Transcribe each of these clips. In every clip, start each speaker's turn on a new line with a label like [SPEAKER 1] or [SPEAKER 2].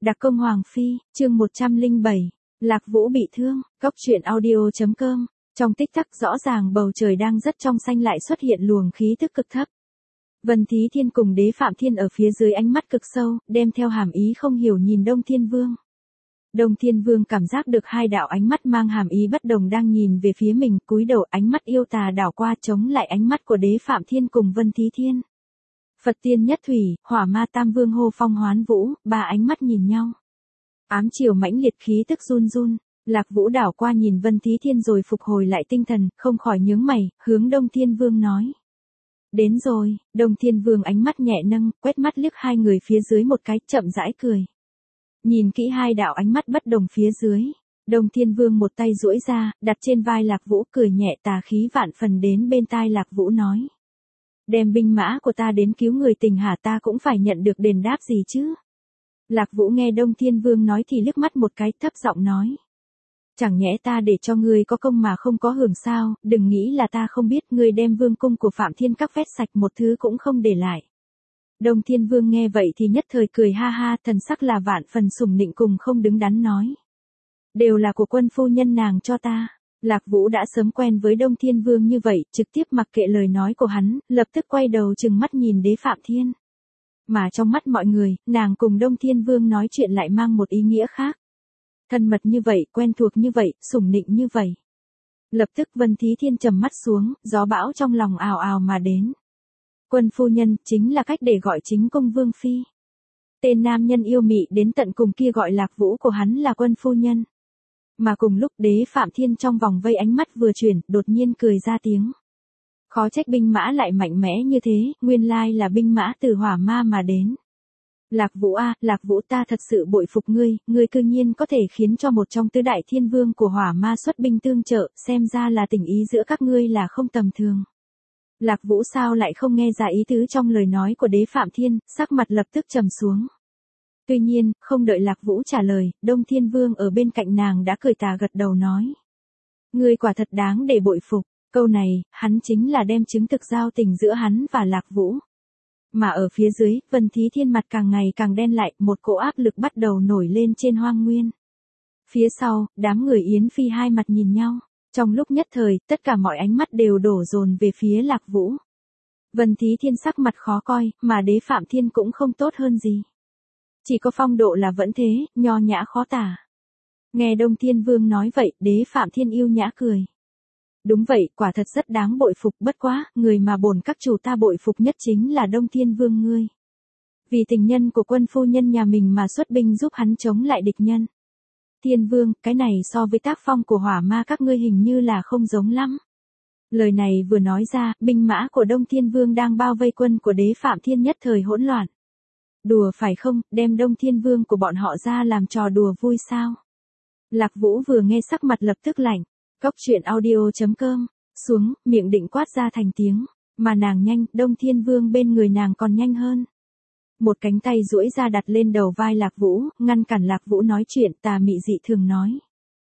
[SPEAKER 1] Đặc công Hoàng Phi, chương 107, Lạc Vũ bị thương, Cốc truyện audio.com. Trong tích tắc rõ ràng bầu trời đang rất trong xanh lại xuất hiện luồng khí thức cực thấp. Vân Thí Thiên cùng Đế Phạm Thiên ở phía dưới ánh mắt cực sâu, đem theo hàm ý không hiểu nhìn Đông Thiên Vương. Đông Thiên Vương cảm giác được hai đạo ánh mắt mang hàm ý bất đồng đang nhìn về phía mình, cúi đầu ánh mắt yêu tà đảo qua chống lại ánh mắt của Đế Phạm Thiên cùng Vân Thí Thiên. Phật Tiên Nhất Thủy, Hỏa Ma Tam Vương hô phong hoán vũ, ba ánh mắt nhìn nhau. Ám chiều mãnh liệt khí tức run run, Lạc Vũ đảo qua nhìn Vân Thí Thiên rồi phục hồi lại tinh thần, không khỏi nhướng mày, hướng Đông Thiên Vương nói. Đến rồi, Đông Thiên Vương ánh mắt nhẹ nâng, quét mắt liếc hai người phía dưới một cái, chậm rãi cười. Nhìn kỹ hai đạo ánh mắt bất đồng phía dưới, Đông Thiên Vương một tay duỗi ra, đặt trên vai Lạc Vũ cười nhẹ tà khí vạn phần đến bên tai Lạc Vũ nói. Đem binh mã của ta đến cứu người tình hả, ta cũng phải nhận được đền đáp gì chứ? Lạc Vũ nghe Đông Thiên Vương nói thì liếc mắt một cái, thấp giọng nói. Chẳng nhẽ ta để cho ngươi có công mà không có hưởng sao, đừng nghĩ là ta không biết, ngươi đem vương cung của Phạm Thiên Các vét sạch một thứ cũng không để lại. Đông Thiên Vương nghe vậy thì nhất thời cười ha ha, thần sắc là vạn phần sủng nịnh cùng không đứng đắn nói. Đều là của quân phu nhân nàng cho ta. Lạc Vũ đã sớm quen với Đông Thiên Vương như vậy, trực tiếp mặc kệ lời nói của hắn, lập tức quay đầu trừng mắt nhìn Đế Phạm Thiên. Mà trong mắt mọi người, nàng cùng Đông Thiên Vương nói chuyện lại mang một ý nghĩa khác. Thân mật như vậy, quen thuộc như vậy, sủng nịnh như vậy. Lập tức Vân Thí Thiên trầm mắt xuống, gió bão trong lòng ào ào mà đến. Quân phu nhân, chính là cách để gọi chính công Vương Phi. Tên nam nhân yêu mị đến tận cùng kia gọi Lạc Vũ của hắn là quân phu nhân. Mà cùng lúc Đế Phạm Thiên trong vòng vây ánh mắt vừa chuyển, đột nhiên cười ra tiếng. Khó trách binh mã lại mạnh mẽ như thế, nguyên lai là binh mã từ Hỏa Ma mà đến. Lạc Vũ a, Lạc Vũ, ta thật sự bội phục ngươi, ngươi cư nhiên có thể khiến cho một trong tứ đại thiên vương của Hỏa Ma xuất binh tương trợ, xem ra là tình ý giữa các ngươi là không tầm thường. Lạc Vũ sao lại không nghe ra ý tứ trong lời nói của Đế Phạm Thiên, sắc mặt lập tức trầm xuống. Tuy nhiên, không đợi Lạc Vũ trả lời, Đông Thiên Vương ở bên cạnh nàng đã cười tà gật đầu nói. Ngươi quả thật đáng để bội phục, câu này, hắn chính là đem chứng thực giao tình giữa hắn và Lạc Vũ. Mà ở phía dưới, Vân Thí Thiên mặt càng ngày càng đen lại, một cỗ áp lực bắt đầu nổi lên trên hoang nguyên. Phía sau, đám người Yến Phi hai mặt nhìn nhau, trong lúc nhất thời, tất cả mọi ánh mắt đều đổ dồn về phía Lạc Vũ. Vân Thí Thiên sắc mặt khó coi, mà Đế Phạm Thiên cũng không tốt hơn gì. Chỉ có phong độ là vẫn thế, nho nhã khó tả. Nghe Đông Thiên Vương nói vậy, Đế Phạm Thiên yêu nhã cười. Đúng vậy, quả thật rất đáng bội phục, bất quá, người mà bổn các chủ ta bội phục nhất chính là Đông Thiên Vương ngươi. Vì tình nhân của quân phu nhân nhà mình mà xuất binh giúp hắn chống lại địch nhân. Thiên Vương, cái này so với tác phong của Hỏa Ma các ngươi hình như là không giống lắm. Lời này vừa nói ra, binh mã của Đông Thiên Vương đang bao vây quân của Đế Phạm Thiên nhất thời hỗn loạn. Đùa phải không, đem Đông Thiên Vương của bọn họ ra làm trò đùa vui sao? Lạc Vũ vừa nghe sắc mặt lập tức lạnh. Cốc truyện audio.com, xuống, miệng định quát ra thành tiếng, mà nàng nhanh, Đông Thiên Vương bên người nàng còn nhanh hơn. Một cánh tay duỗi ra đặt lên đầu vai Lạc Vũ, ngăn cản Lạc Vũ nói chuyện, tà mị dị thường nói.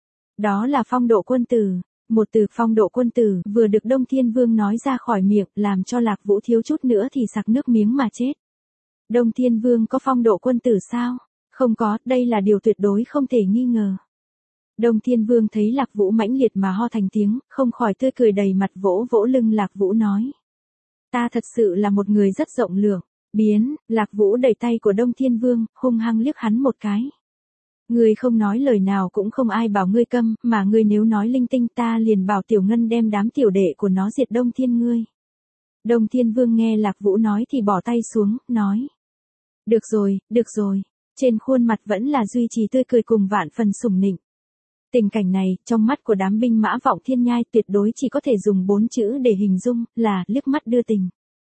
[SPEAKER 1] Đó là phong độ quân tử, một từ phong độ quân tử vừa được Đông Thiên Vương nói ra khỏi miệng, làm cho Lạc Vũ thiếu chút nữa thì sặc nước miếng mà chết. Đông Thiên Vương có phong độ quân tử sao? Không có, đây là điều tuyệt đối không thể nghi ngờ. Đông Thiên Vương thấy Lạc Vũ mãnh liệt mà ho thành tiếng, không khỏi tươi cười đầy mặt, vỗ vỗ lưng Lạc Vũ nói. Ta thật sự là một người rất rộng lượng. Biến, Lạc Vũ đẩy tay của Đông Thiên Vương, hung hăng liếc hắn một cái. Ngươi không nói lời nào cũng không ai bảo ngươi câm, mà ngươi nếu nói linh tinh ta liền bảo Tiểu Ngân đem đám tiểu đệ của nó diệt Đông Thiên ngươi. Đông Thiên Vương nghe Lạc Vũ nói thì bỏ tay xuống, nói. Được rồi, được rồi. Trên khuôn mặt vẫn là duy trì tươi cười cùng vạn phần sủng nịnh. Tình cảnh này, trong mắt của đám binh mã Vọng Thiên Nhai tuyệt đối chỉ có thể dùng 4 chữ để hình dung, là liếc mắt đưa tình.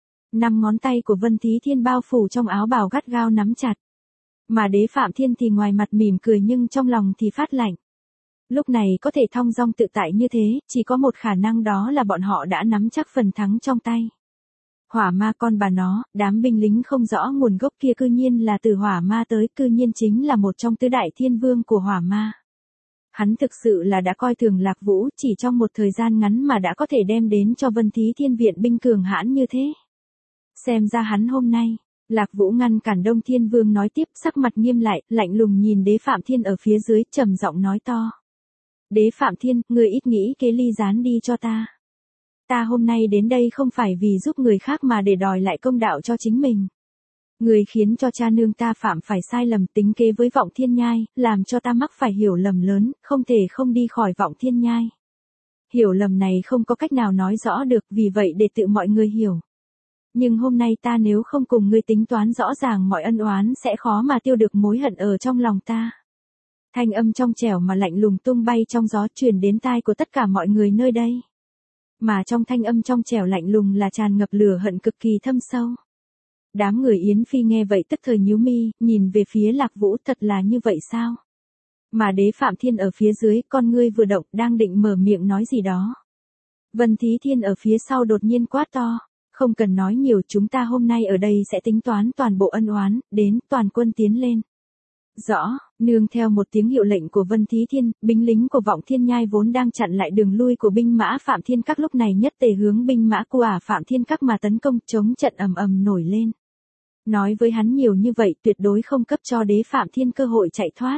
[SPEAKER 1] 5 ngón tay của Vân Thí Thiên bao phủ trong áo bào gắt gao nắm chặt. Mà Đế Phạm Thiên thì ngoài mặt mỉm cười nhưng trong lòng thì phát lạnh. Lúc này có thể thong dong tự tại như thế, chỉ có một khả năng đó là bọn họ đã nắm chắc phần thắng trong tay. Hỏa Ma con bà nó, đám binh lính không rõ nguồn gốc kia cư nhiên là từ Hỏa Ma tới, cư nhiên chính là một trong tứ đại thiên vương của Hỏa Ma. Hắn thực sự là đã coi thường Lạc Vũ, chỉ trong một thời gian ngắn mà đã có thể đem đến cho Vân Thí Thiên viện binh cường hãn như thế. Xem ra hắn hôm nay, Lạc Vũ ngăn cản Đông Thiên Vương nói tiếp, sắc mặt nghiêm lại, lạnh lùng nhìn Đế Phạm Thiên ở phía dưới, trầm giọng nói to. Đế Phạm Thiên, ngươi ít nghĩ kế ly gián đi cho ta. Ta hôm nay đến đây không phải vì giúp người khác mà để đòi lại công đạo cho chính mình. Người khiến cho cha nương ta phạm phải sai lầm, tính kế với Vọng Thiên Nhai, làm cho ta mắc phải hiểu lầm lớn, không thể không đi khỏi Vọng Thiên Nhai. Hiểu lầm này không có cách nào nói rõ được, vì vậy để tự mọi người hiểu. Nhưng hôm nay ta nếu không cùng ngươi tính toán rõ ràng mọi ân oán sẽ khó mà tiêu được mối hận ở trong lòng ta. Thanh âm trong trẻo mà lạnh lùng tung bay trong gió, truyền đến tai của tất cả mọi người nơi đây. Mà trong thanh âm trong trẻo lạnh lùng là tràn ngập lửa hận cực kỳ thâm sâu. Đám người Yến Phi nghe vậy tức thời nhíu mi, nhìn về phía Lạc Vũ, thật là như vậy sao? Mà Đế Phạm Thiên ở phía dưới, con ngươi vừa động, đang định mở miệng nói gì đó. Vân Thí Thiên ở phía sau đột nhiên quát to, không cần nói nhiều, chúng ta hôm nay ở đây sẽ tính toán toàn bộ ân oán, đến, toàn quân tiến lên. Rõ, nương theo một tiếng hiệu lệnh của Vân Thí Thiên, binh lính của Vọng Thiên Nhai vốn đang chặn lại đường lui của binh mã Phạm Thiên Các lúc này nhất tề hướng binh mã của Phạm Thiên Các mà tấn công, chống trận ầm ầm nổi lên. Nói với hắn nhiều như vậy tuyệt đối không cấp cho Đế Phạm Thiên cơ hội chạy thoát.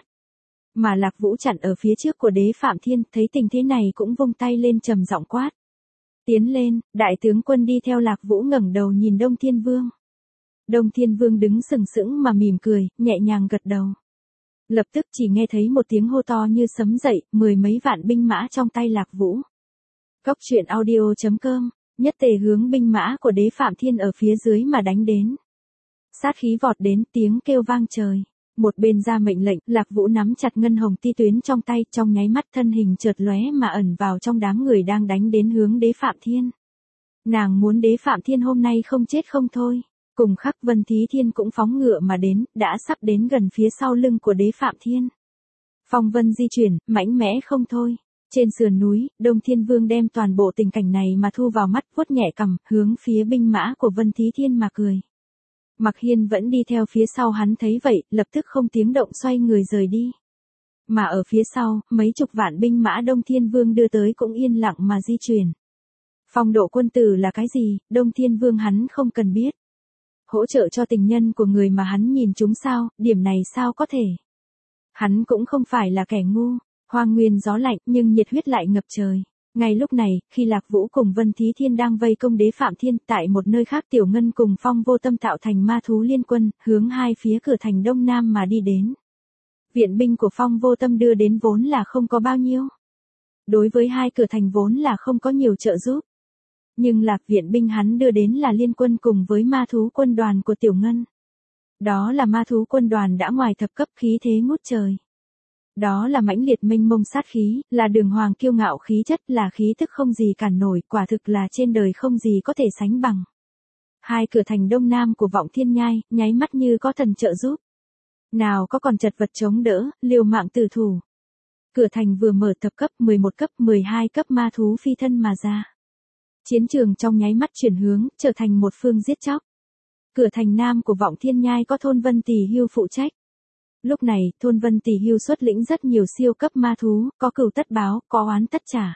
[SPEAKER 1] Mà Lạc Vũ chặn ở phía trước của Đế Phạm Thiên, thấy tình thế này cũng vung tay lên trầm giọng quát. Tiến lên, đại tướng quân đi theo Lạc Vũ ngẩng đầu nhìn Đông Thiên Vương. Đông Thiên Vương đứng sừng sững mà mỉm cười, nhẹ nhàng gật đầu. Lập tức chỉ nghe thấy một tiếng hô to như sấm dậy, 10 mấy vạn binh mã trong tay Lạc Vũ. Cốc truyện audio.com, nhất tề hướng binh mã của Đế Phạm Thiên ở phía dưới mà đánh đến. Sát khí vọt đến, tiếng kêu vang trời. Một bên ra mệnh lệnh, Lạc Vũ nắm chặt ngân hồng ti tuyến trong tay, trong nháy mắt thân hình chợt lóe mà ẩn vào trong đám người đang đánh đến hướng Đế Phạm Thiên. Nàng muốn Đế Phạm Thiên hôm nay không chết không thôi. Cùng khắc Vân Thí Thiên cũng phóng ngựa mà đến, đã sắp đến gần phía sau lưng của Đế Phạm Thiên. Phong vân di chuyển, mãnh mẽ không thôi. Trên sườn núi, Đông Thiên Vương đem toàn bộ tình cảnh này mà thu vào mắt, vuốt nhẹ cằm, hướng phía binh mã của Vân Thí Thiên mà cười. Mặc Hiên vẫn đi theo phía sau hắn thấy vậy, lập tức không tiếng động xoay người rời đi. Mà ở phía sau, mấy chục vạn binh mã Đông Thiên Vương đưa tới cũng yên lặng mà di chuyển. Phong độ quân tử là cái gì, Đông Thiên Vương hắn không cần biết. Hỗ trợ cho tình nhân của người mà hắn nhìn chúng sao, điểm này sao có thể. Hắn cũng không phải là kẻ ngu, hoang nguyên gió lạnh nhưng nhiệt huyết lại ngập trời. Ngay lúc này, khi Lạc Vũ cùng Vân Thí Thiên đang vây công Đế Phạm Thiên, tại một nơi khác Tiểu Ngân cùng Phong Vô Tâm tạo thành ma thú liên quân, hướng hai phía cửa thành đông nam mà đi đến. Viện binh của Phong Vô Tâm đưa đến vốn là không có bao nhiêu. Đối với hai cửa thành vốn là không có nhiều trợ giúp. Nhưng Lạc viện binh hắn đưa đến là liên quân cùng với ma thú quân đoàn của Tiểu Ngân. Đó là ma thú quân đoàn đã ngoài thập cấp, khí thế ngút trời. Đó là mãnh liệt mênh mông sát khí, là đường hoàng kiêu ngạo khí chất, là khí tức không gì cản nổi, quả thực là trên đời không gì có thể sánh bằng. Hai cửa thành đông nam của Vọng Thiên Nhai, nháy mắt như có thần trợ giúp. Nào có còn chật vật chống đỡ, liều mạng tử thủ. Cửa thành vừa mở thập cấp, 11 cấp, 12 cấp ma thú phi thân mà ra. Chiến trường trong nháy mắt chuyển hướng, trở thành một phương giết chóc. Cửa thành nam của Vọng Thiên Nhai có Thôn Vân Tỳ Hưu phụ trách. Lúc này, Thôn Vân Tỳ Hưu xuất lĩnh rất nhiều siêu cấp ma thú, có cừu tất báo, có oán tất trả.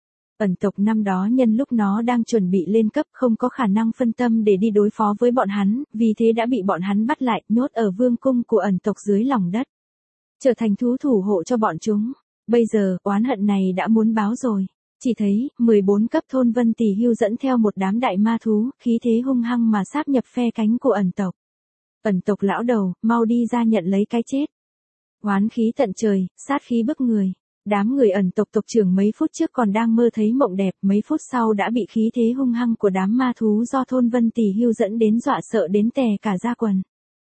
[SPEAKER 1] Ẩn tộc năm đó nhân lúc nó đang chuẩn bị lên cấp không có khả năng phân tâm để đi đối phó với bọn hắn, vì thế đã bị bọn hắn bắt lại, nhốt ở vương cung của ẩn tộc dưới lòng đất. Trở thành thú thủ hộ cho bọn chúng. Bây giờ, oán hận này đã muốn báo rồi. Chỉ thấy, 14 cấp Thôn Vân Tỳ Hưu dẫn theo một đám đại ma thú, khí thế hung hăng mà sáp nhập phe cánh của ẩn tộc. Ẩn tộc lão đầu, mau đi ra nhận lấy cái chết. Oán khí tận trời, sát khí bức người. Đám người ẩn tộc tộc trưởng mấy phút trước còn đang mơ thấy mộng đẹp, mấy phút sau đã bị khí thế hung hăng của đám ma thú do Thôn Vân Tỳ Hưu dẫn đến dọa sợ đến tè cả da quần.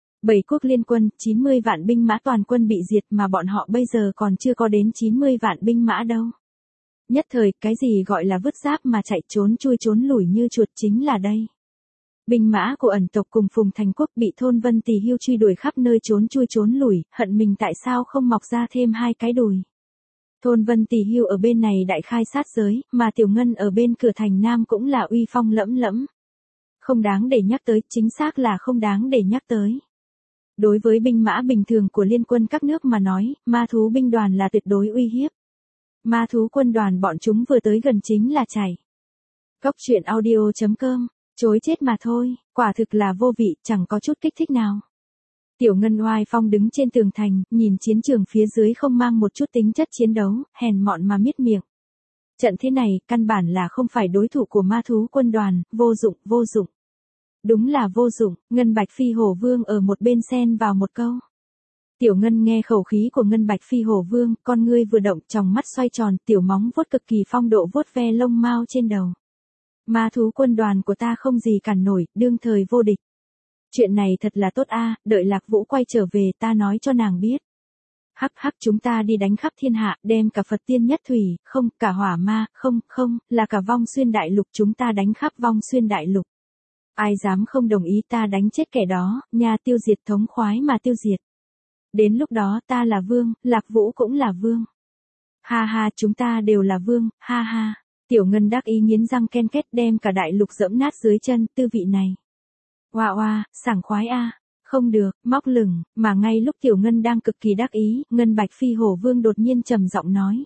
[SPEAKER 1] 7 quốc liên quân, 90 vạn binh mã toàn quân bị diệt mà bọn họ bây giờ còn chưa có đến 90 vạn binh mã đâu. Nhất thời, cái gì gọi là vứt giáp mà chạy trốn chui trốn lủi như chuột chính là đây. Binh mã của ẩn tộc cùng Phùng Thành Quốc bị Thôn Vân Tỳ Hưu truy đuổi khắp nơi trốn chui trốn lủi, hận mình tại sao không mọc ra thêm hai cái đùi. Thôn Vân Tỳ Hưu ở bên này đại khai sát giới, mà Tiểu Ngân ở bên cửa thành nam cũng là uy phong lẫm lẫm. Không đáng để nhắc tới, chính xác là không đáng để nhắc tới. Đối với binh mã bình thường của liên quân các nước mà nói, ma thú binh đoàn là tuyệt đối uy hiếp. Ma thú quân đoàn bọn chúng vừa tới gần chính là chảy. Cốc truyện audio.com Chối chết mà thôi, quả thực là vô vị, chẳng có chút kích thích nào. Tiểu Ngân oai phong đứng trên tường thành, nhìn chiến trường phía dưới không mang một chút tính chất chiến đấu, hèn mọn mà miết miệng. Trận thế này, căn bản là không phải đối thủ của ma thú quân đoàn, vô dụng, vô dụng. Đúng là vô dụng, Ngân Bạch Phi Hổ Vương ở một bên xen vào một câu. Tiểu Ngân nghe khẩu khí của Ngân Bạch Phi Hổ Vương, con ngươi vừa động, tròng mắt xoay tròn, tiểu móng vuốt cực kỳ phong độ vuốt ve lông mao trên đầu. Ma thú quân đoàn của ta không gì cản nổi, đương thời vô địch. Chuyện này thật là tốt a, đợi Lạc Vũ quay trở về ta nói cho nàng biết. Hắc hắc, chúng ta đi đánh khắp thiên hạ, đem cả Phật Tiên Nhất Thủy, không, cả Hỏa Ma, không, là cả Vong Xuyên Đại Lục, chúng ta đánh khắp Vong Xuyên Đại Lục. Ai dám không đồng ý ta đánh chết kẻ đó, nhà tiêu diệt thống khoái mà tiêu diệt. Đến lúc đó ta là vương, Lạc Vũ cũng là vương. Ha ha, chúng ta đều là vương, ha ha. Tiểu Ngân đắc ý nghiến răng ken két đem cả đại lục dẫm nát dưới chân, tư vị này. Oa oa, sảng khoái a. Không được, móc lửng, mà ngay lúc Tiểu Ngân đang cực kỳ đắc ý, Ngân Bạch Phi Hổ Vương đột nhiên trầm giọng nói.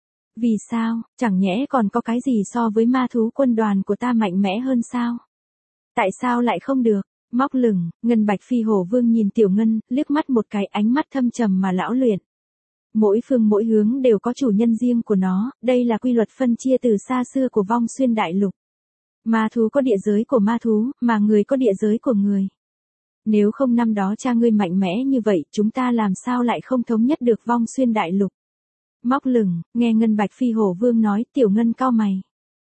[SPEAKER 1] Vì sao, chẳng nhẽ còn có cái gì so với ma thú quân đoàn của ta mạnh mẽ hơn sao? Tại sao lại không được? Móc lửng, Ngân Bạch Phi Hổ Vương nhìn Tiểu Ngân, liếc mắt một cái, ánh mắt thâm trầm mà lão luyện. Mỗi phương mỗi hướng đều có chủ nhân riêng của nó, đây là quy luật phân chia từ xa xưa của Vong Xuyên Đại Lục. Ma thú có địa giới của ma thú, mà người có địa giới của người. Nếu không năm đó cha ngươi mạnh mẽ như vậy, chúng ta làm sao lại không thống nhất được Vong Xuyên Đại Lục? Móc lửng, nghe Ngân Bạch Phi Hổ Vương nói, Tiểu Ngân cau mày.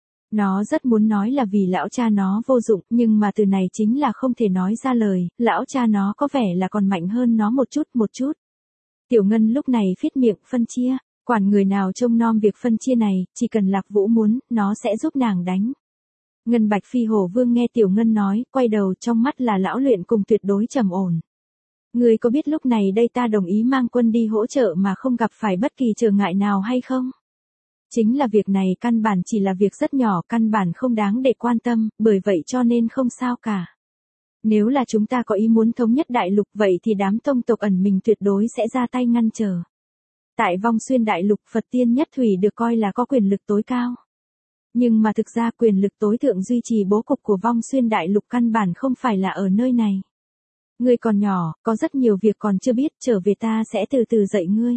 [SPEAKER 1] Nó rất muốn nói là vì lão cha nó vô dụng, nhưng mà từ này chính là không thể nói ra lời, lão cha nó có vẻ là còn mạnh hơn nó một chút. Tiểu Ngân lúc này phít miệng, phân chia, quản người nào trông nom việc phân chia này, chỉ cần Lạc Vũ muốn, nó sẽ giúp nàng đánh. Ngân Bạch Phi Hổ Vương nghe Tiểu Ngân nói, quay đầu, trong mắt là lão luyện cùng tuyệt đối trầm ổn. Người có biết lúc này đây ta đồng ý mang quân đi hỗ trợ mà không gặp phải bất kỳ trở ngại nào hay không? Chính là việc này căn bản chỉ là việc rất nhỏ, căn bản không đáng để quan tâm, bởi vậy cho nên không sao cả. Nếu là chúng ta có ý muốn thống nhất đại lục vậy thì đám tông tộc ẩn mình tuyệt đối sẽ ra tay ngăn trở. Tại Vong Xuyên Đại Lục, Phật Tiên Nhất Thủy được coi là có quyền lực tối cao. Nhưng mà thực ra quyền lực tối thượng duy trì bố cục của Vong Xuyên Đại Lục căn bản không phải là ở nơi này. Ngươi còn nhỏ, có rất nhiều việc còn chưa biết, trở về ta sẽ từ từ dạy ngươi.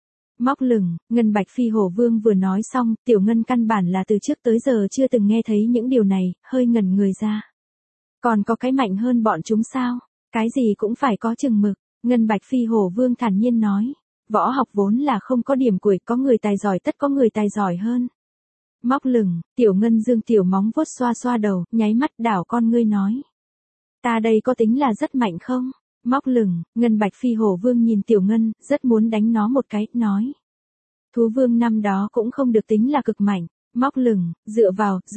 [SPEAKER 1] Móc lửng, Ngân Bạch Phi Hổ Vương vừa nói xong, Tiểu Ngân căn bản là từ trước tới giờ chưa từng nghe thấy những điều này, hơi ngẩn người ra. Còn có cái mạnh hơn bọn chúng sao? Cái gì cũng phải có chừng mực, Ngân Bạch Phi Hổ Vương thản nhiên nói. Võ học vốn là không có điểm cuối, có người tài giỏi tất có người tài giỏi hơn. Móc lửng, Tiểu Ngân dương tiểu móng vuốt xoa xoa đầu, nháy mắt đảo con ngươi nói. Ta đây có tính là rất mạnh không? Móc lửng, Ngân Bạch Phi Hổ Vương nhìn Tiểu Ngân, rất muốn đánh nó một cái, nói. Thú vương năm đó cũng không được tính là cực mạnh. Móc lửng, dựa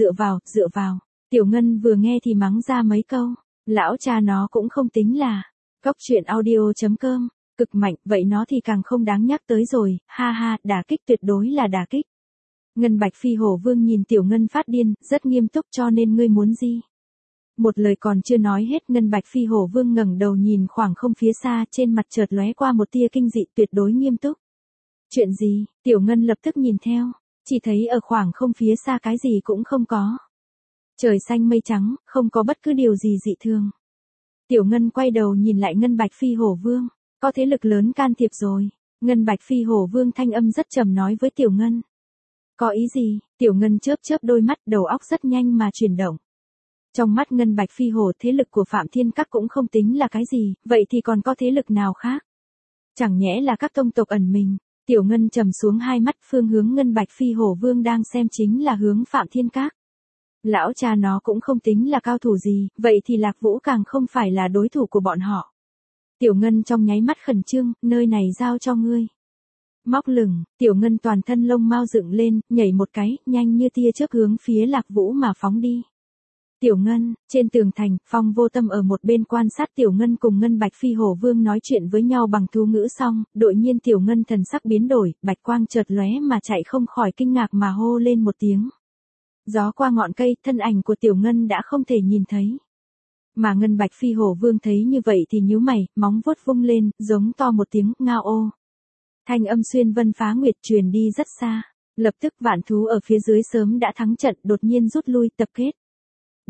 [SPEAKER 1] vào. Tiểu Ngân vừa nghe thì mắng ra mấy câu. Lão cha nó cũng không tính là. Cóc truyện audio.com. Cực mạnh, vậy nó thì càng không đáng nhắc tới rồi, ha ha, đả kích tuyệt đối là đả kích. Ngân Bạch Phi Hổ Vương nhìn Tiểu Ngân phát điên, rất nghiêm túc, cho nên ngươi muốn gì? Một lời còn chưa nói hết, Ngân Bạch Phi Hổ Vương ngẩng đầu nhìn khoảng không phía xa, trên mặt chợt lóe qua một tia kinh dị, tuyệt đối nghiêm túc. Chuyện gì? Tiểu Ngân lập tức nhìn theo, chỉ thấy ở khoảng không phía xa cái gì cũng không có. Trời xanh mây trắng, không có bất cứ điều gì dị thường. Tiểu Ngân quay đầu nhìn lại Ngân Bạch Phi Hổ Vương, có thế lực lớn can thiệp rồi. Ngân Bạch Phi Hổ Vương thanh âm rất trầm nói với Tiểu Ngân. Có ý gì? Tiểu Ngân chớp đôi mắt, đầu óc rất nhanh mà chuyển động. Trong mắt Ngân Bạch Phi Hổ, thế lực của Phạm Thiên Các cũng không tính là cái gì, vậy thì còn có thế lực nào khác? Chẳng nhẽ là các tông tộc ẩn mình? Tiểu Ngân trầm xuống hai mắt, phương hướng Ngân Bạch Phi Hổ Vương đang xem chính là hướng Phạm Thiên Các. Lão cha nó cũng không tính là cao thủ gì, vậy thì Lạc Vũ càng không phải là đối thủ của bọn họ. Tiểu Ngân trong nháy mắt khẩn trương, nơi này giao cho ngươi. Móc lửng, Tiểu Ngân toàn thân lông mao dựng lên, nhảy một cái, nhanh như tia chớp hướng phía Lạc Vũ mà phóng đi. Tiểu Ngân, trên tường thành, Phong Vô Tâm ở một bên quan sát Tiểu Ngân cùng Ngân Bạch Phi Hổ Vương nói chuyện với nhau bằng thú ngữ xong, đột nhiên Tiểu Ngân thần sắc biến đổi, bạch quang chợt lóe mà chạy không khỏi kinh ngạc mà hô lên một tiếng. Gió qua ngọn cây, thân ảnh của Tiểu Ngân đã không thể nhìn thấy. Mà Ngân Bạch Phi Hổ Vương thấy như vậy thì nhíu mày, móng vuốt vung lên, giống to một tiếng, ngao ô. Thanh âm xuyên vân phá nguyệt truyền đi rất xa. Lập tức vạn thú ở phía dưới sớm đã thắng trận, đột nhiên rút lui, tập kết.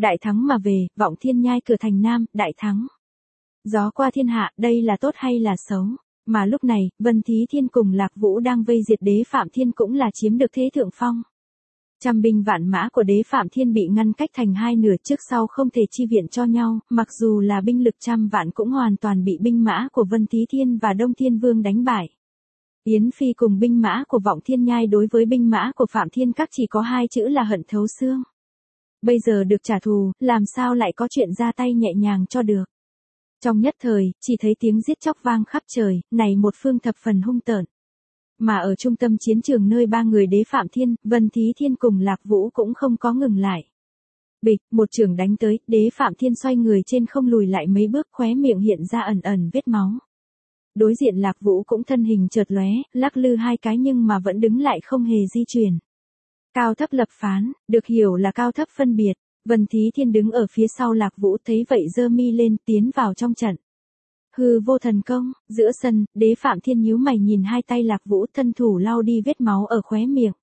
[SPEAKER 1] đại thắng mà về, Vọng Thiên Nhai cửa thành Nam, đại thắng. Gió qua thiên hạ, đây là tốt hay là xấu? Mà lúc này, Vân Thí Thiên cùng Lạc Vũ đang vây diệt Đế Phạm Thiên cũng là chiếm được thế thượng phong. Trăm binh vạn mã của Đế Phạm Thiên bị ngăn cách thành hai nửa, trước sau không thể chi viện cho nhau, mặc dù là binh lực trăm vạn cũng hoàn toàn bị binh mã của Vân Thí Thiên và Đông Thiên Vương đánh bại. Yến Phi cùng binh mã của Vọng Thiên Nhai đối với binh mã của Phạm Thiên Các chỉ có hai chữ là hận thấu xương. Bây giờ được trả thù, làm sao lại có chuyện ra tay nhẹ nhàng cho được. Trong nhất thời, chỉ thấy tiếng giết chóc vang khắp trời, này một phương thập phần hung tợn. Mà ở trung tâm chiến trường nơi ba người Đế Phạm Thiên, Vân Thí Thiên cùng Lạc Vũ cũng không có ngừng lại. Bịch, một chưởng đánh tới, Đế Phạm Thiên xoay người trên không lùi lại mấy bước, khóe miệng hiện ra ẩn ẩn vết máu. Đối diện Lạc Vũ cũng thân hình chợt lóe, lắc lư hai cái nhưng mà vẫn đứng lại không hề di chuyển. Cao thấp lập phán, được hiểu là cao thấp phân biệt. Vân Thí Thiên đứng ở phía sau Lạc Vũ thấy vậy giơ mi lên tiến vào trong trận. Hư vô thần công, giữa sân, Đế Phạm Thiên nhíu mày nhìn hai tay Lạc Vũ, thân thủ lau đi vết máu ở khóe miệng.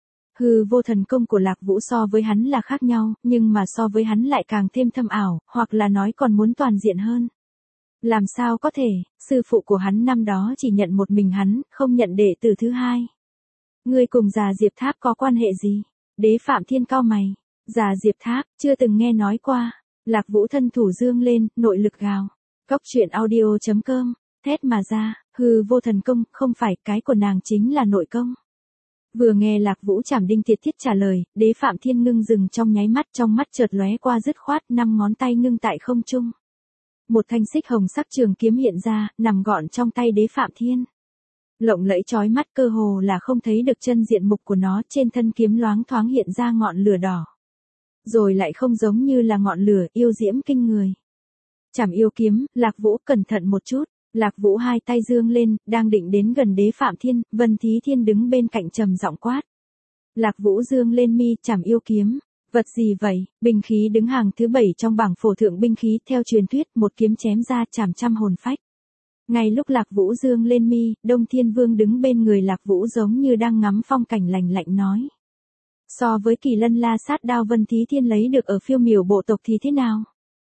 [SPEAKER 1] Hư vô thần công của Lạc Vũ so với hắn là khác nhau, nhưng mà so với hắn lại càng thêm thâm ảo, hoặc là nói còn muốn toàn diện hơn. Làm sao có thể, sư phụ của hắn năm đó chỉ nhận một mình hắn, không nhận đệ tử thứ hai. Ngươi cùng già Diệp Tháp có quan hệ gì? Đế Phạm Thiên cau mày. Già Diệp Tháp, chưa từng nghe nói qua. Lạc Vũ thân thủ dương lên, nội lực gào. Cốc truyện audio.com, thét mà ra, hư vô thần công, không phải, cái của nàng chính là nội công. Vừa nghe Lạc Vũ Trảm Đinh Tiệt Thiết trả lời, Đế Phạm Thiên ngưng dừng trong nháy mắt, trong mắt chợt lóe qua dứt khoát, 5 ngón tay ngưng tại không trung. Một thanh xích hồng sắc trường kiếm hiện ra, nằm gọn trong tay Đế Phạm Thiên. Lộng lẫy chói mắt, cơ hồ là không thấy được chân diện mục của nó, trên thân kiếm loáng thoáng hiện ra ngọn lửa đỏ. Rồi lại không giống như là ngọn lửa, yêu diễm kinh người. Trảm yêu kiếm, Lạc Vũ cẩn thận một chút. Lạc Vũ hai tay dương lên, đang định đến gần Đế Phạm Thiên, Vân Thí Thiên đứng bên cạnh trầm giọng quát. Lạc Vũ dương lên mi, trảm yêu kiếm. Vật gì vậy? Binh khí đứng hàng thứ 7 trong bảng phổ thượng binh khí, theo truyền thuyết, một kiếm chém ra chảm trăm hồn phách. Ngay lúc Lạc Vũ dương lên mi, Đông Thiên Vương đứng bên người Lạc Vũ giống như đang ngắm phong cảnh lành lạnh nói. So với Kỳ Lân La Sát Đao Vân Thí Thiên lấy được ở Phiêu Miểu bộ tộc thì thế nào?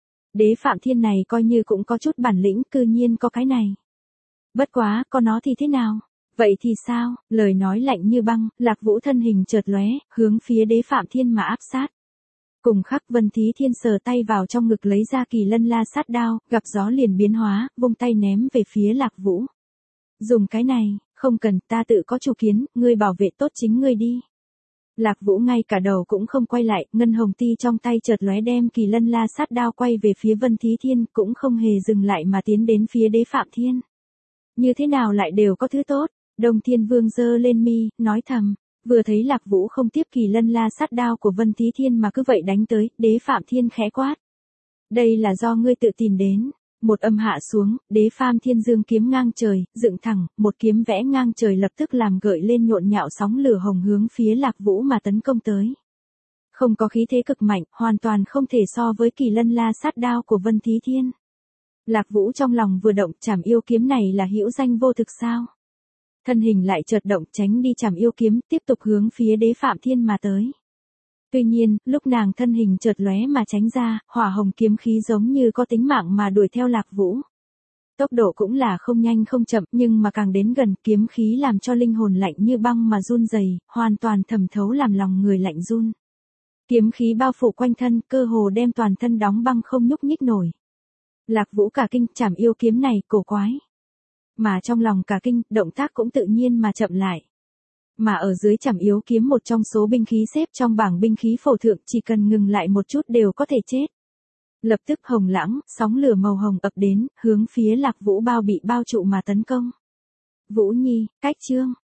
[SPEAKER 1] Đế Phạm Thiên này coi như cũng có chút bản lĩnh, cư nhiên có cái này. Bất quá, có nó thì thế nào? Vậy thì sao? Lời nói lạnh như băng, Lạc Vũ thân hình chợt lóe, hướng phía Đế Phạm Thiên mà áp sát. Cùng khắc Vân Thí Thiên sờ tay vào trong ngực lấy ra Kỳ Lân La Sát Đao, gặp gió liền biến hóa, vung tay ném về phía Lạc Vũ. Dùng cái này, không cần, ta tự có chủ kiến, ngươi bảo vệ tốt chính ngươi đi. Lạc Vũ ngay cả đầu cũng không quay lại, ngân hồng ti trong tay chợt lóe đem Kỳ Lân La Sát Đao quay về phía Vân Thí Thiên, cũng không hề dừng lại mà tiến đến phía Đế Phạm Thiên. Như thế nào lại đều có thứ tốt? Đông Thiên Vương giơ lên mi, nói thầm, vừa thấy Lạc Vũ không tiếp Kỳ Lân La Sát Đao của Vân Thí Thiên mà cứ vậy đánh tới, Đế Phạm Thiên khẽ quát. Đây là do ngươi tự tìm đến. Một âm hạ xuống, Đế Phạm Thiên dương kiếm ngang trời, dựng thẳng, một kiếm vẽ ngang trời lập tức làm gợi lên nhộn nhạo sóng lửa hồng hướng phía Lạc Vũ mà tấn công tới. Không có khí thế cực mạnh, hoàn toàn không thể so với Kỳ Lân La Sát Đao của Vân Thí Thiên. Lạc Vũ trong lòng vừa động, trảm yêu kiếm này là hữu danh vô thực sao? Thân hình lại chợt động tránh đi trảm yêu kiếm, tiếp tục hướng phía Đế Phạm Thiên mà tới. Tuy nhiên, lúc nàng thân hình chợt lóe mà tránh ra, hỏa hồng kiếm khí giống như có tính mạng mà đuổi theo Lạc Vũ. Tốc độ cũng là không nhanh không chậm, nhưng mà càng đến gần, kiếm khí làm cho linh hồn lạnh như băng mà run rẩy, hoàn toàn thẩm thấu làm lòng người lạnh run. Kiếm khí bao phủ quanh thân, cơ hồ đem toàn thân đóng băng không nhúc nhích nổi. Lạc Vũ cả kinh, trảm yêu kiếm này, cổ quái. Mà trong lòng cả kinh, động tác cũng tự nhiên mà chậm lại. Mà ở dưới trảm yêu kiếm một trong số binh khí xếp trong bảng binh khí phổ thượng, chỉ cần ngừng lại một chút đều có thể chết. Lập tức hồng lãng, sóng lửa màu hồng ập đến, hướng phía Lạc Vũ bao bị bao trụ mà tấn công. Vũ Nhi, cách chương.